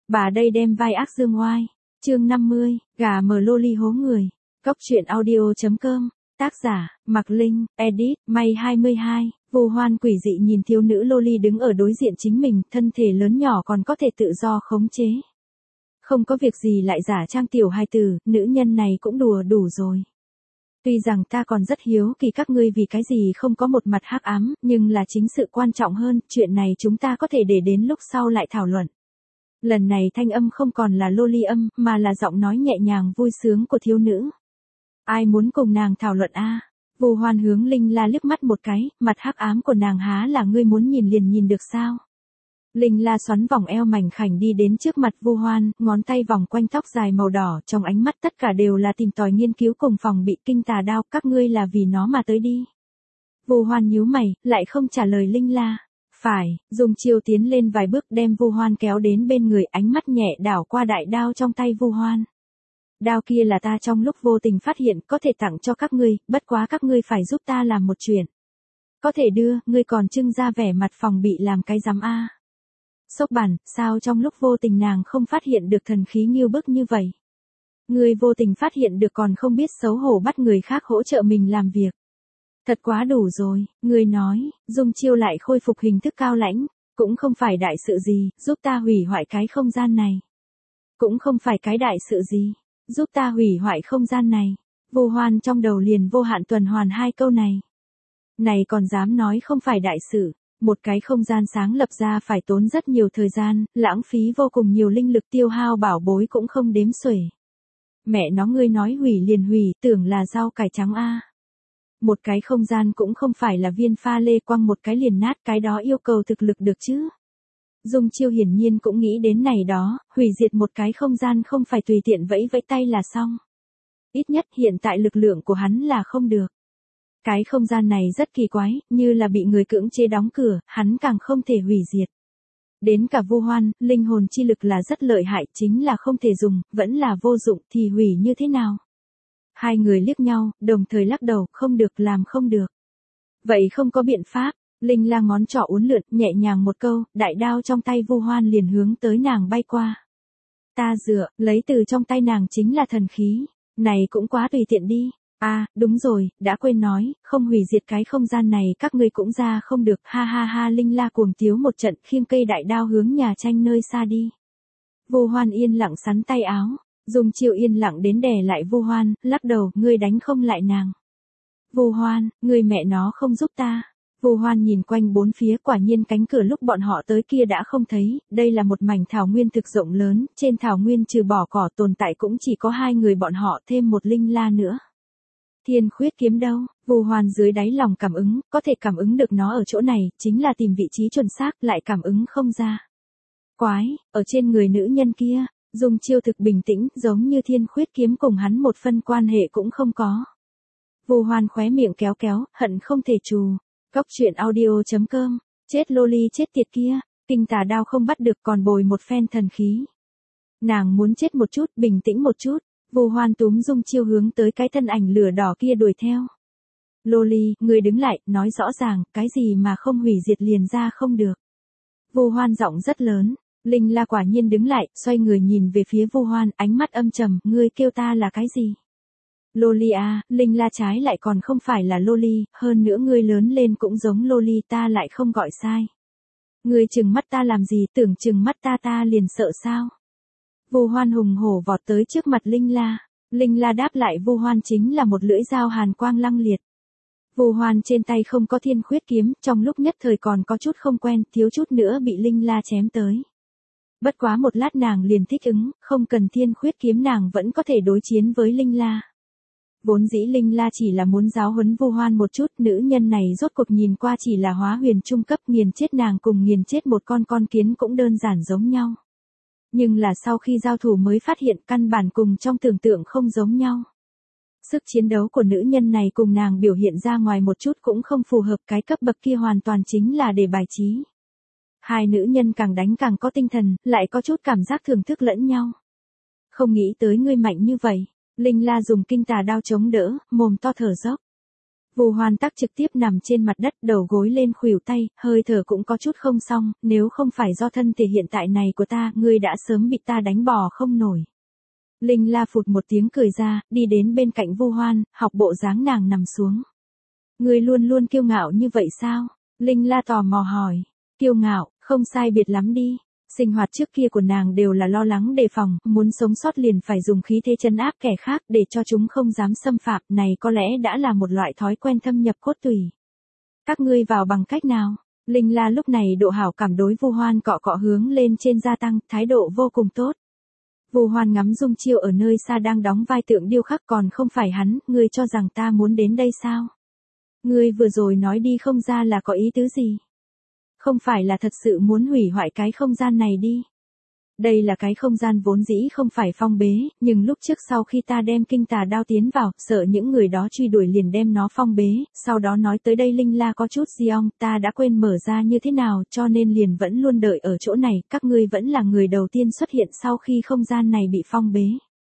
Bà đây đem vai ác dương oai. Chương 50, gà mờ loli hố người. Cóc truyện audio.com. Tác giả, Mạc Linh, edit, May 22. Vu Hoan quỷ dị nhìn thiếu nữ loli đứng ở đối diện chính mình, thân thể lớn nhỏ còn có thể tự do khống chế. Không có việc gì lại giả trang tiểu hài tử, nữ nhân này cũng đùa đủ rồi. Tuy rằng ta còn rất hiếu kỳ các ngươi vì cái gì không có một mặt hắc ám, nhưng là chính sự quan trọng hơn, chuyện này chúng ta có thể để đến lúc sau lại thảo luận. Lần này thanh âm không còn là loli âm, mà là giọng nói nhẹ nhàng vui sướng của thiếu nữ. Ai muốn cùng nàng thảo luận a? Vu Hoan hướng Linh La liếc mắt một cái, mặt hắc ám của nàng há là ngươi muốn nhìn liền nhìn được sao? Linh La xoắn vòng eo mảnh khảnh đi đến trước mặt Vu Hoan, ngón tay vòng quanh tóc dài màu đỏ, trong ánh mắt tất cả đều là tìm tòi nghiên cứu cùng phòng bị kinh tà đao, các ngươi là vì nó mà tới đi. Vu Hoan nhíu mày, lại không trả lời Linh La. Phải, dùng chiêu tiến lên vài bước đem Vu Hoan kéo đến bên người, ánh mắt nhẹ đảo qua đại đao trong tay Vu Hoan. Đao kia là ta trong lúc vô tình phát hiện, có thể tặng cho các ngươi, bất quá các ngươi phải giúp ta làm một chuyện. Có thể đưa, ngươi còn trưng ra vẻ mặt phòng bị làm cái rắm a. Sốc bản, sao trong lúc vô tình nàng không phát hiện được thần khí nghiêu bức như vậy? Ngươi vô tình phát hiện được còn không biết xấu hổ bắt người khác hỗ trợ mình làm việc. Thật quá đủ rồi, ngươi nói, dùng chiêu lại khôi phục hình thức cao lãnh, cũng không phải đại sự gì, giúp ta hủy hoại cái không gian này. Cũng không phải cái đại sự gì, giúp ta hủy hoại không gian này. Vu Hoan trong đầu liền vô hạn tuần hoàn hai câu này. Này còn dám nói không phải đại sự, một cái không gian sáng lập ra phải tốn rất nhiều thời gian, lãng phí vô cùng nhiều linh lực, tiêu hao bảo bối cũng không đếm xuể. Mẹ nó ngươi nói hủy liền hủy, tưởng là rau cải trắng a. Một cái không gian cũng không phải là viên pha lê quăng một cái liền nát, cái đó yêu cầu thực lực được chứ. Dung Chiêu hiển nhiên cũng nghĩ đến này đó, hủy diệt một cái không gian không phải tùy tiện vẫy vẫy tay là xong. Ít nhất hiện tại lực lượng của hắn là không được. Cái không gian này rất kỳ quái, như là bị người cưỡng chế đóng cửa, hắn càng không thể hủy diệt. Đến cả Vu Hoan, linh hồn chi lực là rất lợi hại, chính là không thể dùng, vẫn là vô dụng, thì hủy như thế nào? Hai người liếc nhau, đồng thời lắc đầu, không được, làm không được. Vậy không có biện pháp. Linh La ngón trỏ uốn lượn, nhẹ nhàng một câu, đại đao trong tay Vu Hoan liền hướng tới nàng bay qua. Ta dựa, lấy từ trong tay nàng chính là thần khí, này cũng quá tùy tiện đi. À, đúng rồi, đã quên nói, không hủy diệt cái không gian này các ngươi cũng ra không được, ha ha ha. Linh La cuồng tiếu một trận, khiêng cây đại đao hướng nhà tranh nơi xa đi. Vu Hoan yên lặng sắn tay áo, dùng chiêu yên lặng đến đè lại Vu Hoan, lắc đầu, ngươi đánh không lại nàng. Vu Hoan, ngươi mẹ nó không giúp ta. Vu Hoan nhìn quanh bốn phía, quả nhiên cánh cửa lúc bọn họ tới kia đã không thấy, đây là một mảnh thảo nguyên thực rộng lớn, trên thảo nguyên trừ bỏ cỏ tồn tại cũng chỉ có hai người bọn họ, thêm một Linh La nữa. Thiên khuyết kiếm đâu? Vu Hoan dưới đáy lòng cảm ứng, có thể cảm ứng được nó ở chỗ này, chính là tìm vị trí chuẩn xác, lại cảm ứng không ra. Quái, ở trên người nữ nhân kia, dùng chiêu thực bình tĩnh, giống như thiên khuyết kiếm cùng hắn một phân quan hệ cũng không có. Vu Hoan khóe miệng kéo kéo, hận không thể trù. Cóc truyện audio.com, chết loli chết tiệt kia, kinh tà đao không bắt được còn bồi một phen thần khí. Nàng muốn chết một chút, bình tĩnh một chút, Vu Hoan túm Dung Chiêu hướng tới cái thân ảnh lửa đỏ kia đuổi theo. Loli, người đứng lại, nói rõ ràng, cái gì mà không hủy diệt liền ra không được. Vu Hoan giọng rất lớn, Linh La quả nhiên đứng lại, xoay người nhìn về phía Vu Hoan, ánh mắt âm trầm, ngươi kêu ta là cái gì? Loli à, Linh La trái lại còn không phải là loli, hơn nữa ngươi lớn lên cũng giống loli, ta lại không gọi sai. Ngươi trừng mắt ta làm gì, tưởng trừng mắt ta liền sợ sao? Vu Hoan hùng hổ vọt tới trước mặt Linh La. Linh La đáp lại Vu Hoan chính là một lưỡi dao hàn quang lăng liệt. Vu Hoan trên tay không có thiên khuyết kiếm, trong lúc nhất thời còn có chút không quen, thiếu chút nữa bị Linh La chém tới. Bất quá một lát nàng liền thích ứng, không cần thiên khuyết kiếm nàng vẫn có thể đối chiến với Linh La. Vốn dĩ Linh La chỉ là muốn giáo huấn Vu Hoan một chút, nữ nhân này rốt cuộc nhìn qua chỉ là hóa huyền trung cấp, nghiền chết nàng cùng nghiền chết một con kiến cũng đơn giản giống nhau. Nhưng là sau khi giao thủ mới phát hiện căn bản cùng trong tưởng tượng không giống nhau. Sức chiến đấu của nữ nhân này cùng nàng biểu hiện ra ngoài một chút cũng không phù hợp, cái cấp bậc kia hoàn toàn chính là để bài trí. Hai nữ nhân càng đánh càng có tinh thần, lại có chút cảm giác thưởng thức lẫn nhau. Không nghĩ tới ngươi mạnh như vậy. Linh La dùng kinh tà đao chống đỡ, mồm to thở dốc. Vu Hoan Tắc trực tiếp nằm trên mặt đất, đầu gối lên khuỷu tay, hơi thở cũng có chút không xong, nếu không phải do thân thể hiện tại này của ta, ngươi đã sớm bị ta đánh bỏ không nổi. Linh La phụt một tiếng cười ra, đi đến bên cạnh Vu Hoan, học bộ dáng nàng nằm xuống. Ngươi luôn luôn kiêu ngạo như vậy sao? Linh La tò mò hỏi. Kiêu ngạo, không sai biệt lắm đi. Sinh hoạt trước kia của nàng đều là lo lắng đề phòng, muốn sống sót liền phải dùng khí thế trấn áp kẻ khác để cho chúng không dám xâm phạm, này có lẽ đã là một loại thói quen thâm nhập cốt tủy. Các ngươi vào bằng cách nào? Linh La lúc này độ hảo cảm đối Vu Hoan cọ cọ hướng lên trên gia tăng, thái độ vô cùng tốt. Vu Hoan ngắm Dung Chiêu ở nơi xa đang đóng vai tượng điêu khắc, còn không phải hắn, ngươi cho rằng ta muốn đến đây sao? Ngươi vừa rồi nói đi không ra là có ý tứ gì? Không phải là thật sự muốn hủy hoại cái không gian này đi. Đây là cái không gian vốn dĩ không phải phong bế, nhưng lúc trước sau khi ta đem kinh tà đao tiến vào, sợ những người đó truy đuổi liền đem nó phong bế, sau đó nói tới đây Linh La có chút gì ong, ta đã quên mở ra như thế nào, cho nên liền vẫn luôn đợi ở chỗ này, các ngươi vẫn là người đầu tiên xuất hiện sau khi không gian này bị phong bế.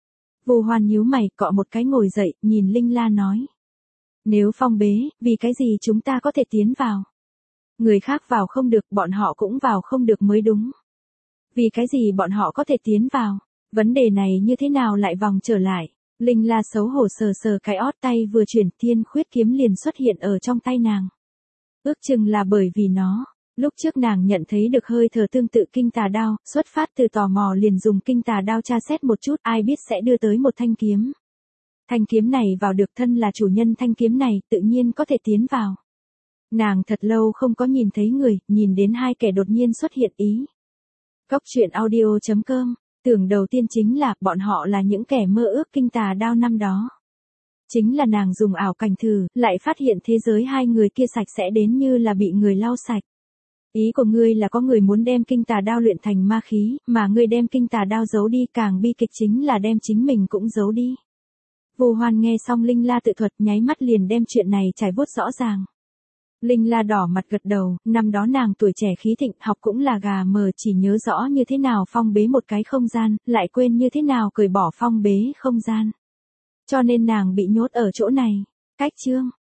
Vu Hoan nhíu mày, cọ một cái ngồi dậy, nhìn Linh La nói. Nếu phong bế, vì cái gì chúng ta có thể tiến vào? Người khác vào không được, bọn họ cũng vào không được mới đúng. Vì cái gì bọn họ có thể tiến vào? Vấn đề này như thế nào lại vòng trở lại? Linh La xấu hổ sờ sờ cái ót, tay vừa chuyển, Thiên Khuyết kiếm liền xuất hiện ở trong tay nàng. Ước chừng là bởi vì nó. Lúc trước nàng nhận thấy được hơi thở tương tự kinh tà đao, xuất phát từ tò mò liền dùng kinh tà đao tra xét một chút, ai biết sẽ đưa tới một thanh kiếm. Thanh kiếm này vào được, thân là chủ nhân thanh kiếm này, tự nhiên có thể tiến vào. Nàng thật lâu không có nhìn thấy người, nhìn đến hai kẻ đột nhiên xuất hiện ý. Góc truyện audio.com, tưởng đầu tiên chính là, bọn họ là những kẻ mơ ước kinh tà đao năm đó. Chính là nàng dùng ảo cảnh thử, lại phát hiện thế giới hai người kia sạch sẽ đến như là bị người lau sạch. Ý của ngươi là có người muốn đem kinh tà đao luyện thành ma khí, mà ngươi đem kinh tà đao giấu đi, càng bi kịch chính là đem chính mình cũng giấu đi. Vu Hoan nghe xong Linh La tự thuật, nháy mắt liền đem chuyện này trải vuốt rõ ràng. Linh La đỏ mặt gật đầu, năm đó nàng tuổi trẻ khí thịnh, học cũng là gà mờ, chỉ nhớ rõ như thế nào phong bế một cái không gian, lại quên như thế nào cởi bỏ phong bế không gian. Cho nên nàng bị nhốt ở chỗ này. Cách chương